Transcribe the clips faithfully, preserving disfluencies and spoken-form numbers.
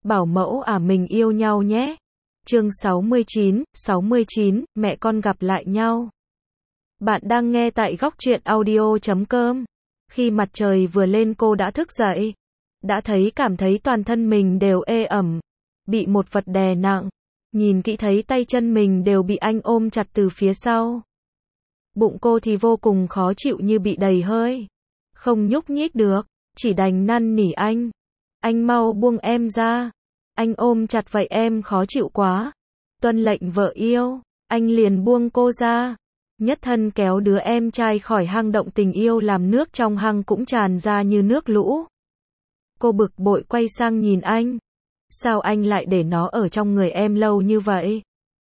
Bảo mẫu à mình yêu nhau nhé. Chương sáu mươi chín, sáu mươi chín, mẹ con gặp lại nhau. Bạn đang nghe tại góc truyện audio chấm com. Khi mặt trời vừa lên cô đã thức dậy. Đã thấy cảm thấy toàn thân mình đều ê ẩm. Bị một vật đè nặng. Nhìn kỹ thấy tay chân mình đều bị anh ôm chặt từ phía sau. Bụng cô thì vô cùng khó chịu như bị đầy hơi. Không nhúc nhích được. Chỉ đành năn nỉ anh. Anh mau buông em ra. Anh ôm chặt vậy em khó chịu quá. Tuân lệnh vợ yêu. Anh liền buông cô ra. Nhất thân kéo đứa em trai khỏi hang động tình yêu làm nước trong hang cũng tràn ra như nước lũ. Cô bực bội quay sang nhìn anh. Sao anh lại để nó ở trong người em lâu như vậy?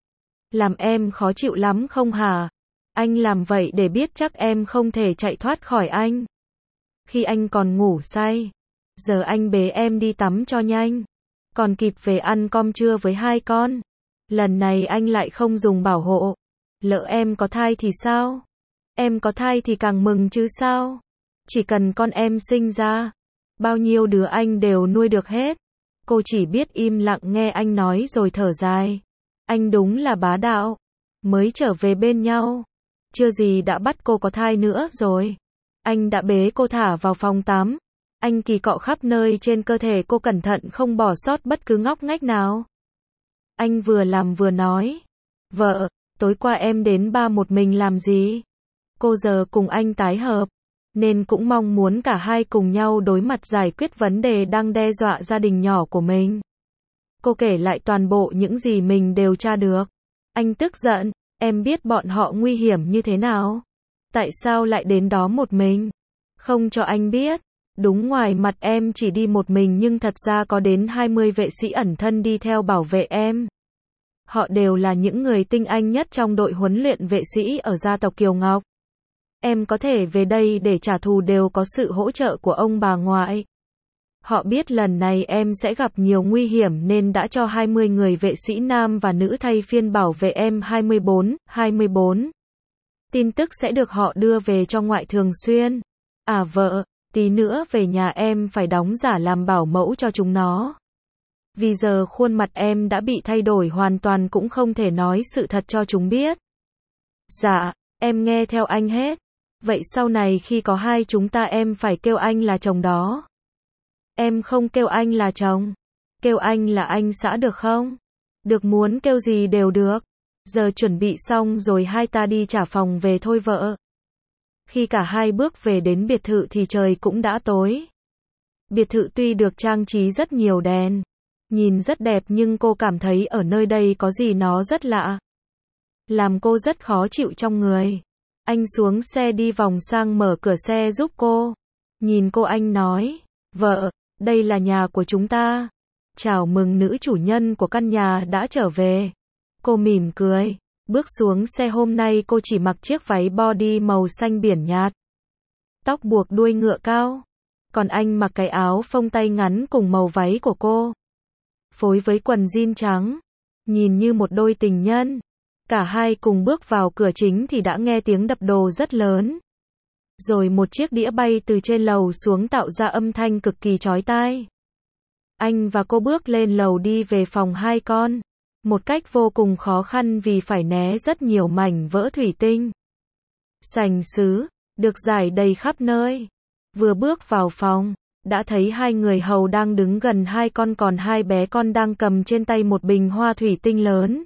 Làm em khó chịu lắm không hả? Anh làm vậy để biết chắc em không thể chạy thoát khỏi anh. Khi anh còn ngủ say. Giờ anh bế em đi tắm cho nhanh. Còn kịp về ăn cơm trưa với hai con. Lần này anh lại không dùng bảo hộ. Lỡ em có thai thì sao? Em có thai thì càng mừng chứ sao? Chỉ cần con em sinh ra. Bao nhiêu đứa anh đều nuôi được hết. Cô chỉ biết im lặng nghe anh nói rồi thở dài. Anh đúng là bá đạo. Mới trở về bên nhau. Chưa gì đã bắt cô có thai nữa rồi. Anh đã bế cô thả vào phòng tắm. Anh kỳ cọ khắp nơi trên cơ thể cô cẩn thận không bỏ sót bất cứ ngóc ngách nào. Anh vừa làm vừa nói. Vợ, tối qua em đến ba một mình làm gì? Cô giờ cùng anh tái hợp. Nên cũng mong muốn cả hai cùng nhau đối mặt giải quyết vấn đề đang đe dọa gia đình nhỏ của mình. Cô kể lại toàn bộ những gì mình đều tra được. Anh tức giận, em biết bọn họ nguy hiểm như thế nào? Tại sao lại đến đó một mình? Không cho anh biết. Đúng ngoài mặt em chỉ đi một mình nhưng thật ra có đến hai mươi vệ sĩ ẩn thân đi theo bảo vệ em. Họ đều là những người tinh anh nhất trong đội huấn luyện vệ sĩ ở gia tộc Kiều Ngọc. Em có thể về đây để trả thù đều có sự hỗ trợ của ông bà ngoại. Họ biết lần này em sẽ gặp nhiều nguy hiểm nên đã cho hai mươi người vệ sĩ nam và nữ thay phiên bảo vệ em hai mươi bốn, hai mươi bốn. Tin tức sẽ được họ đưa về cho ngoại thường xuyên. À vợ, tí nữa về nhà em phải đóng giả làm bảo mẫu cho chúng nó. Vì giờ khuôn mặt em đã bị thay đổi hoàn toàn cũng không thể nói sự thật cho chúng biết. Dạ, em nghe theo anh hết. Vậy sau này khi có hai chúng ta em phải kêu anh là chồng đó. Em không kêu anh là chồng. Kêu anh là anh xã được không? Được, muốn kêu gì đều được. Giờ chuẩn bị xong rồi hai ta đi trả phòng về thôi vợ. Khi cả hai bước về đến biệt thự thì trời cũng đã tối. Biệt thự tuy được trang trí rất nhiều đèn. Nhìn rất đẹp nhưng cô cảm thấy ở nơi đây có gì nó rất lạ. Làm cô rất khó chịu trong người. Anh xuống xe đi vòng sang mở cửa xe giúp cô. Nhìn cô anh nói. Vợ, đây là nhà của chúng ta. Chào mừng nữ chủ nhân của căn nhà đã trở về. Cô mỉm cười. Bước xuống xe, hôm nay cô chỉ mặc chiếc váy body màu xanh biển nhạt. Tóc buộc đuôi ngựa cao. Còn anh mặc cái áo phông tay ngắn cùng màu váy của cô. Phối với quần jean trắng. Nhìn như một đôi tình nhân. Cả hai cùng bước vào cửa chính thì đã nghe tiếng đập đồ rất lớn. Rồi một chiếc đĩa bay từ trên lầu xuống tạo ra âm thanh cực kỳ chói tai. Anh và cô bước lên lầu đi về phòng hai con. Một cách vô cùng khó khăn vì phải né rất nhiều mảnh vỡ thủy tinh. Sành sứ, được rải đầy khắp nơi. Vừa bước vào phòng, đã thấy hai người hầu đang đứng gần hai con, còn hai bé con đang cầm trên tay một bình hoa thủy tinh lớn.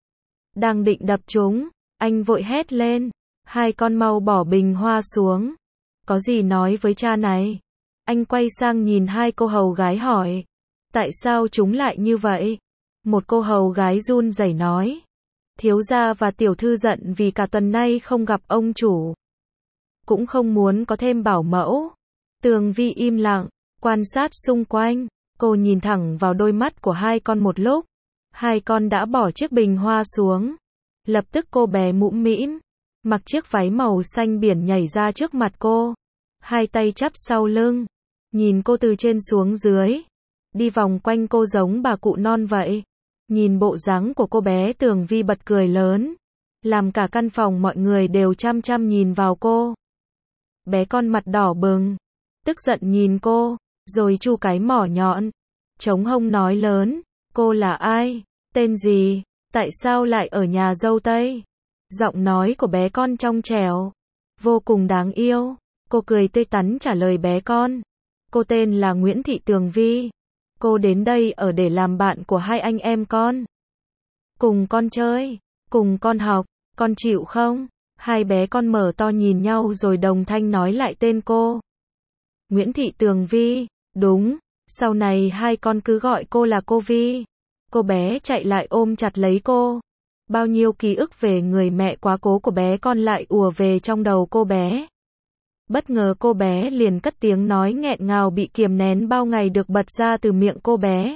Đang định đập chúng, anh vội hét lên. Hai con mau bỏ bình hoa xuống. Có gì nói với cha này. Anh quay sang nhìn hai cô hầu gái hỏi. Tại sao chúng lại như vậy? Một cô hầu gái run rẩy nói. Thiếu gia và tiểu thư giận vì cả tuần nay không gặp ông chủ. Cũng không muốn có thêm bảo mẫu. Tường Vi im lặng, quan sát xung quanh. Cô nhìn thẳng vào đôi mắt của hai con một lúc. Hai con đã bỏ chiếc bình hoa xuống. Lập tức cô bé mũm mĩm, mặc chiếc váy màu xanh biển nhảy ra trước mặt cô. Hai tay chắp sau lưng. Nhìn cô từ trên xuống dưới. Đi vòng quanh cô giống bà cụ non vậy. Nhìn bộ dáng của cô bé, Tường Vi bật cười lớn. Làm cả căn phòng mọi người đều chăm chăm nhìn vào cô. Bé con mặt đỏ bừng. Tức giận nhìn cô. Rồi chu cái mỏ nhọn. Trống hông nói lớn, cô là ai? Tên gì? Tại sao lại ở nhà dâu tây? Giọng nói của bé con trong trẻo, vô cùng đáng yêu. Cô cười tươi tắn trả lời bé con. Cô tên là Nguyễn Thị Tường Vi. Cô đến đây ở để làm bạn của hai anh em con. Cùng con chơi, cùng con học, con chịu không? Hai bé con mở to nhìn nhau rồi đồng thanh nói lại tên cô. Nguyễn Thị Tường Vi, đúng, sau này hai con cứ gọi cô là cô Vi. Cô bé chạy lại ôm chặt lấy cô. Bao nhiêu ký ức về người mẹ quá cố của bé con lại ùa về trong đầu cô bé. Bất ngờ cô bé liền cất tiếng nói nghẹn ngào bị kiềm nén bao ngày được bật ra từ miệng cô bé.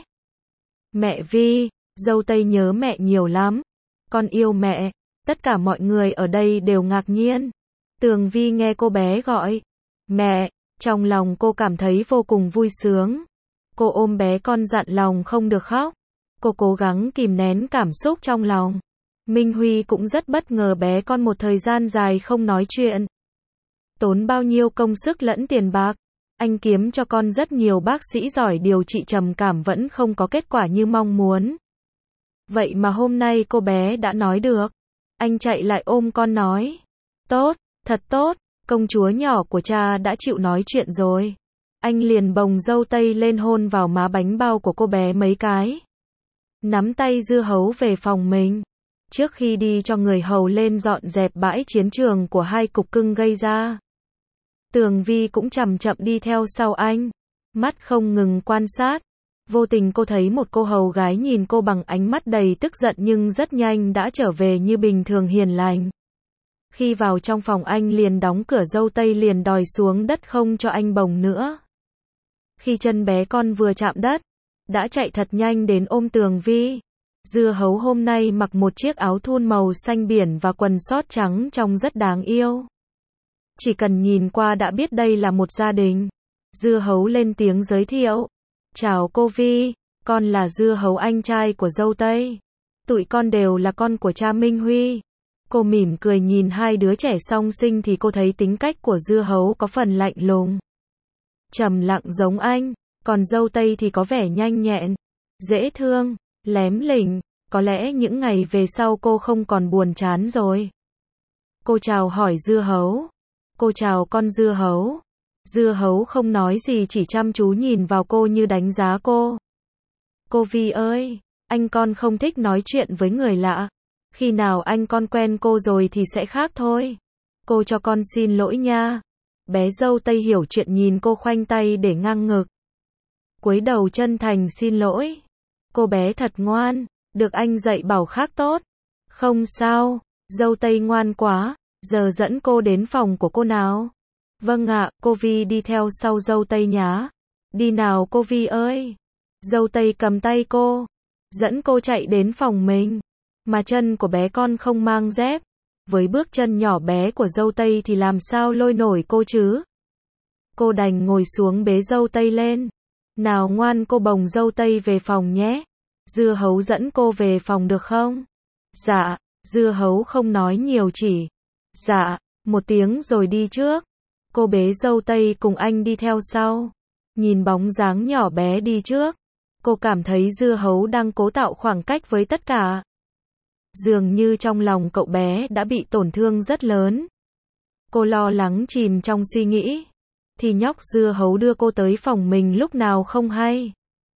Mẹ Vi, dâu tây nhớ mẹ nhiều lắm. Con yêu mẹ. Tất cả mọi người ở đây đều ngạc nhiên. Tường Vi nghe cô bé gọi mẹ, trong lòng cô cảm thấy vô cùng vui sướng. Cô ôm bé con dặn lòng không được khóc. Cô cố gắng kìm nén cảm xúc trong lòng. Minh Huy cũng rất bất ngờ bé con một thời gian dài không nói chuyện. Tốn bao nhiêu công sức lẫn tiền bạc. Anh kiếm cho con rất nhiều bác sĩ giỏi điều trị trầm cảm vẫn không có kết quả như mong muốn. Vậy mà hôm nay cô bé đã nói được. Anh chạy lại ôm con nói. Tốt, thật tốt, công chúa nhỏ của cha đã chịu nói chuyện rồi. Anh liền bồng dâu tây lên hôn vào má bánh bao của cô bé mấy cái. Nắm tay dưa hấu về phòng mình. Trước khi đi cho người hầu lên dọn dẹp bãi chiến trường của hai cục cưng gây ra. Tường Vi cũng chậm chậm đi theo sau anh. Mắt không ngừng quan sát. Vô tình cô thấy một cô hầu gái nhìn cô bằng ánh mắt đầy tức giận nhưng rất nhanh đã trở về như bình thường hiền lành. Khi vào trong phòng anh liền đóng cửa dâu tây liền đòi xuống đất không cho anh bồng nữa. Khi chân bé con vừa chạm đất, đã chạy thật nhanh đến ôm Tường Vi. Dưa hấu hôm nay mặc một chiếc áo thun màu xanh biển và quần sót trắng trông rất đáng yêu. Chỉ cần nhìn qua đã biết đây là một gia đình. Dưa hấu lên tiếng giới thiệu. Chào cô Vi, con là Dưa hấu anh trai của dâu tây. Tụi con đều là con của cha Minh Huy. Cô mỉm cười nhìn hai đứa trẻ song sinh thì cô thấy tính cách của Dưa hấu có phần lạnh lùng. Trầm lặng giống anh, còn dâu tây thì có vẻ nhanh nhẹn, dễ thương, lém lỉnh. Có lẽ những ngày về sau cô không còn buồn chán rồi. Cô chào hỏi Dưa hấu. Cô chào con Dưa hấu. Dưa hấu không nói gì chỉ chăm chú nhìn vào cô như đánh giá cô. Cô Vi ơi, anh con không thích nói chuyện với người lạ. Khi nào anh con quen cô rồi thì sẽ khác thôi. Cô cho con xin lỗi nha. Bé dâu tây hiểu chuyện nhìn cô khoanh tay để ngang ngực. Cúi đầu chân thành xin lỗi. Cô bé thật ngoan, được anh dạy bảo khác tốt. Không sao, dâu tây ngoan quá, giờ dẫn cô đến phòng của cô nào. Vâng ạ, cô Vi đi theo sau dâu tây nhá. Đi nào cô Vi ơi. Dâu tây cầm tay cô, dẫn cô chạy đến phòng mình. Mà chân của bé con không mang dép. Với bước chân nhỏ bé của dâu tây thì làm sao lôi nổi cô chứ. Cô đành ngồi xuống bế dâu tây lên. Nào ngoan cô bồng dâu tây về phòng nhé. Dưa hấu dẫn cô về phòng được không? Dạ, Dưa hấu không nói nhiều chỉ. Dạ, một tiếng rồi đi trước. Cô bế dâu tây cùng anh đi theo sau. Nhìn bóng dáng nhỏ bé đi trước. Cô cảm thấy Dưa hấu đang cố tạo khoảng cách với tất cả. Dường như trong lòng cậu bé đã bị tổn thương rất lớn. Cô lo lắng chìm trong suy nghĩ. Thì nhóc Dưa hấu đưa cô tới phòng mình lúc nào không hay.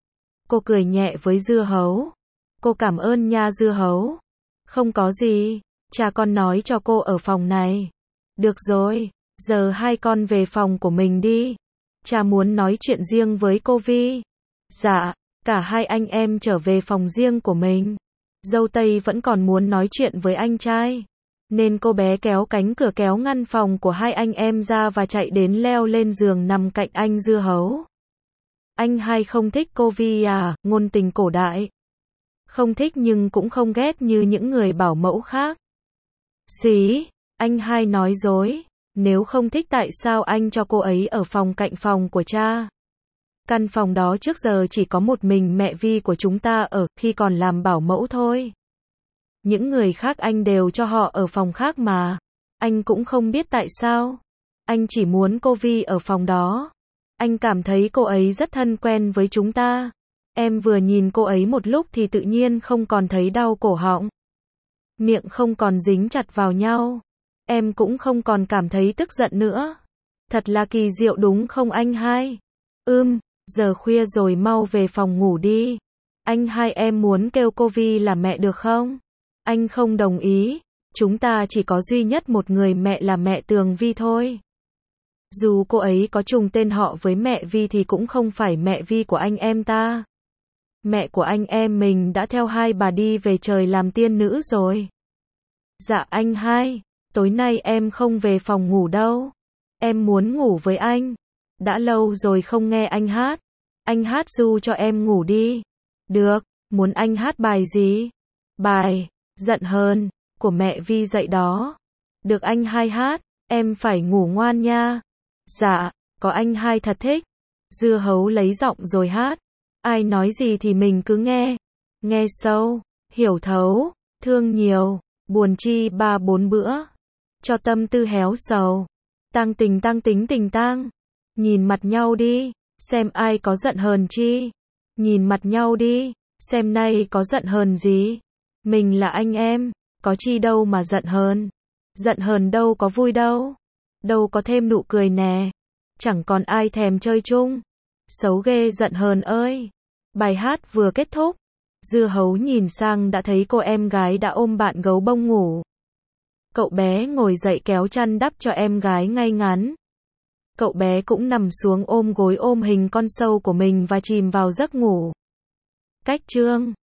Cô cười nhẹ với Dưa hấu. Cô cảm ơn nha Dưa hấu. Không có gì, cha con nói cho cô ở phòng này. Được rồi, giờ hai con về phòng của mình đi. Cha muốn nói chuyện riêng với cô Vi. Dạ, cả hai anh em trở về phòng riêng của mình. Dâu tây vẫn còn muốn nói chuyện với anh trai. Nên cô bé kéo cánh cửa kéo ngăn phòng của hai anh em ra và chạy đến leo lên giường nằm cạnh anh Dưa hấu. Anh hai không thích cô Vi à, ngôn tình cổ đại. Không thích nhưng cũng không ghét như những người bảo mẫu khác. Xí, anh hai nói dối. Nếu không thích tại sao anh cho cô ấy ở phòng cạnh phòng của cha. Căn phòng đó trước giờ chỉ có một mình mẹ Vi của chúng ta ở khi còn làm bảo mẫu thôi. Những người khác anh đều cho họ ở phòng khác mà. Anh cũng không biết tại sao. Anh chỉ muốn cô Vi ở phòng đó. Anh cảm thấy cô ấy rất thân quen với chúng ta. Em vừa nhìn cô ấy một lúc thì tự nhiên không còn thấy đau cổ họng. Miệng không còn dính chặt vào nhau. Em cũng không còn cảm thấy tức giận nữa. Thật là kỳ diệu đúng không anh hai? Ưm, giờ khuya rồi mau về phòng ngủ đi. Anh hai em muốn kêu cô Vi là mẹ được không? Anh không đồng ý. Chúng ta chỉ có duy nhất một người mẹ là mẹ Tường Vi thôi. Dù cô ấy có trùng tên họ với mẹ Vi thì cũng không phải mẹ Vi của anh em ta. Mẹ của anh em mình đã theo hai bà đi về trời làm tiên nữ rồi. Dạ anh hai, tối nay em không về phòng ngủ đâu. Em muốn ngủ với anh. Đã lâu rồi không nghe anh hát. Anh hát ru cho em ngủ đi. Được, muốn anh hát bài gì? Bài Giận Hờn của mẹ Vi dạy đó. Được anh hai hát, em phải ngủ ngoan nha. Dạ, có anh hai thật thích. Dưa Hấu lấy giọng rồi hát. Ai nói gì thì mình cứ nghe. Nghe sâu, hiểu thấu, thương nhiều, buồn chi ba bốn bữa. Cho tâm tư héo sầu. Tang tình tang tính tình tang. Nhìn mặt nhau đi, xem ai có giận hờn chi. Nhìn mặt nhau đi, xem nay có giận hờn gì. Mình là anh em, có chi đâu mà giận hờn. Giận hờn đâu có vui đâu. Đâu có thêm nụ cười nè. Chẳng còn ai thèm chơi chung. Xấu ghê Giận Hờn ơi. Bài hát vừa kết thúc. Dưa Hấu nhìn sang đã thấy cô em gái đã ôm bạn gấu bông ngủ. Cậu bé ngồi dậy kéo chăn đắp cho em gái ngay ngắn. Cậu bé cũng nằm xuống ôm gối ôm hình con sâu của mình và chìm vào giấc ngủ. Cách chương